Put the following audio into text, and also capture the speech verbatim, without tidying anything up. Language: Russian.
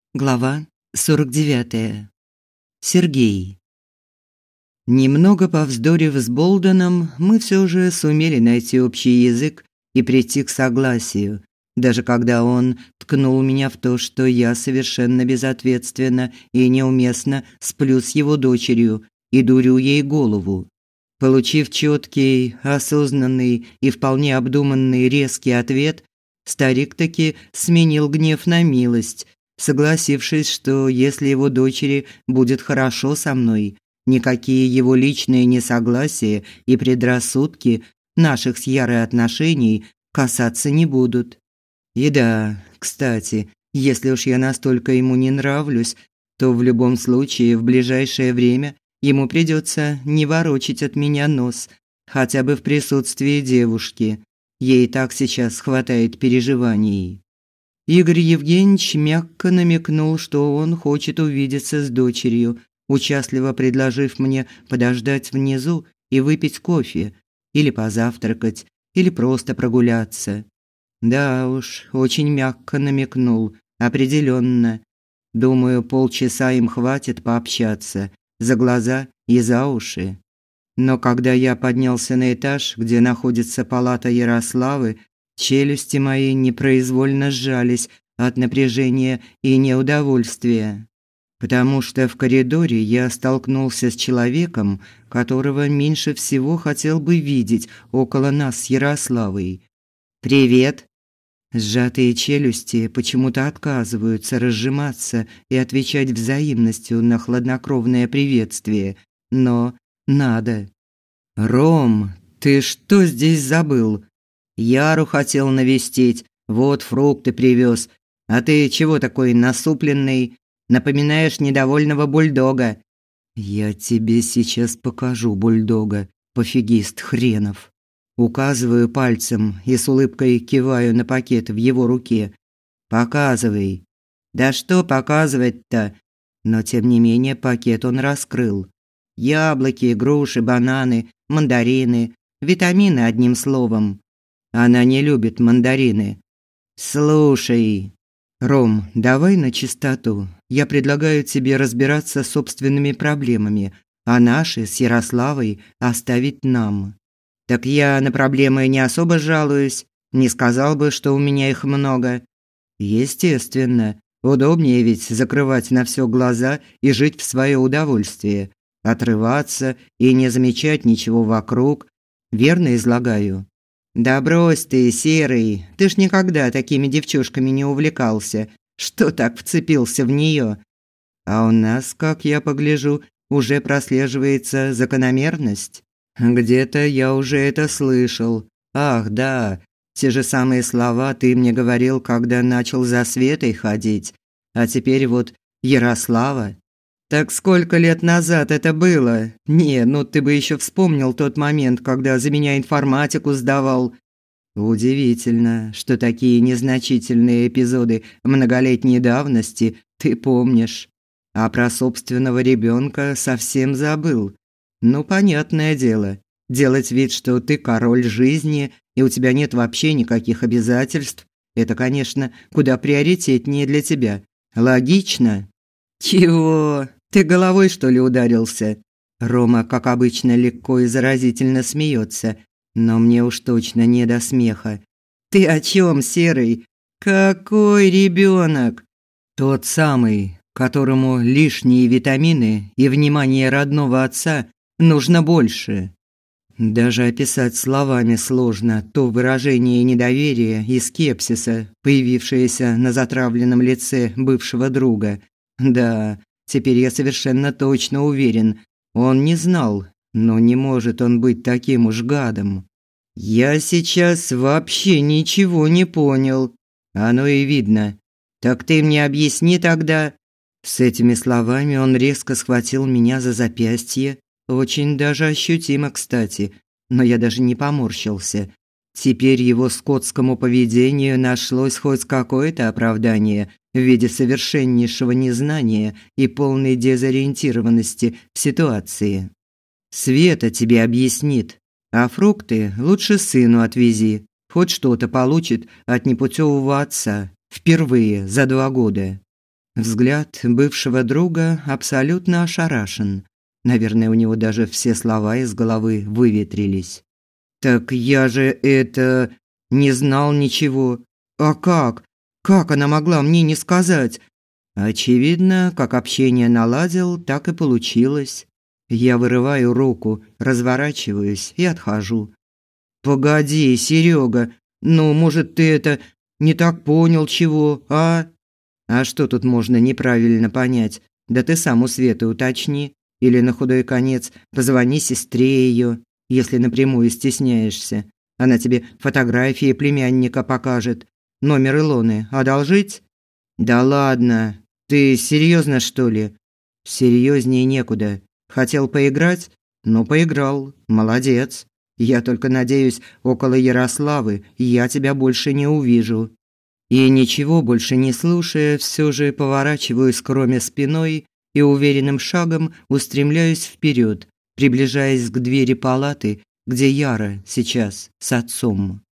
Глава сорок девятая. Сергей. Немного повздорив с Болденом, мы все же сумели найти общий язык и прийти к согласию, даже когда он ткнул меня в то, что я совершенно безответственно и неуместно сплю с его дочерью и дурю ей голову. Получив четкий, осознанный и вполне обдуманный резкий ответ, старик таки сменил гнев на милость, согласившись, что если его дочери будет хорошо со мной, никакие его личные несогласия и предрассудки наших с Ярой отношений касаться не будут. И да, кстати, если уж я настолько ему не нравлюсь, то в любом случае в ближайшее время ему придется не ворочить от меня нос, хотя бы в присутствии девушки. Ей так сейчас хватает переживаний. Игорь Евгеньевич мягко намекнул, что он хочет увидеться с дочерью, участливо предложив мне подождать внизу и выпить кофе, или позавтракать, или просто прогуляться. Да уж, очень мягко намекнул, определенно. Думаю, полчаса им хватит пообщаться, за глаза и за уши. Но когда я поднялся на этаж, где находится палата Ярославы, челюсти мои непроизвольно сжались от напряжения и неудовольствия, потому что в коридоре я столкнулся с человеком, которого меньше всего хотел бы видеть около нас с Ярославой. «Привет!» Сжатые челюсти почему-то отказываются разжиматься и отвечать взаимностью на хладнокровное приветствие, но надо. «Ром, ты что здесь забыл? Яру хотел навестить, вот фрукты привез. А ты чего такой насупленный? Напоминаешь недовольного бульдога». «Я тебе сейчас покажу бульдога, пофигист хренов». Указываю пальцем и с улыбкой киваю на пакет в его руке. «Показывай». «Да что показывать-то?» Но тем не менее пакет он раскрыл. Яблоки, груши, бананы, мандарины, витамины одним словом. Она не любит мандарины. Слушай, Ром, давай на чистоту. Я предлагаю тебе разбираться с собственными проблемами, а наши с Ярославой оставить нам. Так я на проблемы не особо жалуюсь, не сказал бы, что у меня их много. Естественно, удобнее ведь закрывать на все глаза и жить в свое удовольствие, отрываться и не замечать ничего вокруг. Верно излагаю? «Да брось ты, Серый, ты ж никогда такими девчушками не увлекался. Что так вцепился в нее? А у нас, как я погляжу, уже прослеживается закономерность. Где-то я уже это слышал. Ах, да, те же самые слова ты мне говорил, когда начал за Светой ходить. А теперь вот Ярослава. Так сколько лет назад это было? Не, ну ты бы еще вспомнил тот момент, когда за меня информатику сдавал. Удивительно, что такие незначительные эпизоды многолетней давности ты помнишь. А про собственного ребенка совсем забыл. Ну, понятное дело, делать вид, что ты король жизни и у тебя нет вообще никаких обязательств, это, конечно, куда приоритетнее для тебя. Логично? Чего? Ты головой, что ли, ударился? Рома, как обычно, легко и заразительно смеется, но мне уж точно не до смеха. Ты о чем, Серый? Какой ребенок? Тот самый, которому лишние витамины и внимание родного отца нужно больше. Даже описать словами сложно то выражение недоверия и скепсиса, появившееся на затравленном лице бывшего друга. Да, теперь я совершенно точно уверен, он не знал, но не может он быть таким уж гадом. Я сейчас вообще ничего не понял. Оно и видно. Так ты мне объясни тогда. С этими словами он резко схватил меня за запястье, очень даже ощутимо, кстати, но я даже не поморщился. Теперь его скотскому поведению нашлось хоть какое-то оправдание в виде совершеннейшего незнания и полной дезориентированности в ситуации. Света тебе объяснит, а фрукты лучше сыну отвези, хоть что-то получит от непутевого отца впервые за два года. Взгляд бывшего друга абсолютно ошарашен. Наверное, у него даже все слова из головы выветрились. «Так я же это... не знал ничего. А как? Как она могла мне не сказать?» Очевидно, как общение наладил, так и получилось. Я вырываю руку, разворачиваюсь и отхожу. «Погоди, Серега, ну, может, ты это не так понял чего, а?» «А что тут можно неправильно понять? Да ты сам у Светы уточни. Или на худой конец позвони сестре ее, если напрямую стесняешься. Она тебе фотографии племянника покажет. Номер Илоны одолжить?» «Да ладно. Ты серьезно, что ли?» «Серьезнее некуда. Хотел поиграть? Ну, поиграл. Молодец. Я только надеюсь, около Ярославы я тебя больше не увижу». И ничего больше не слушая, все же поворачиваюсь к Роме спиной и уверенным шагом устремляюсь вперед, приближаясь к двери палаты, где Яра сейчас с отцом.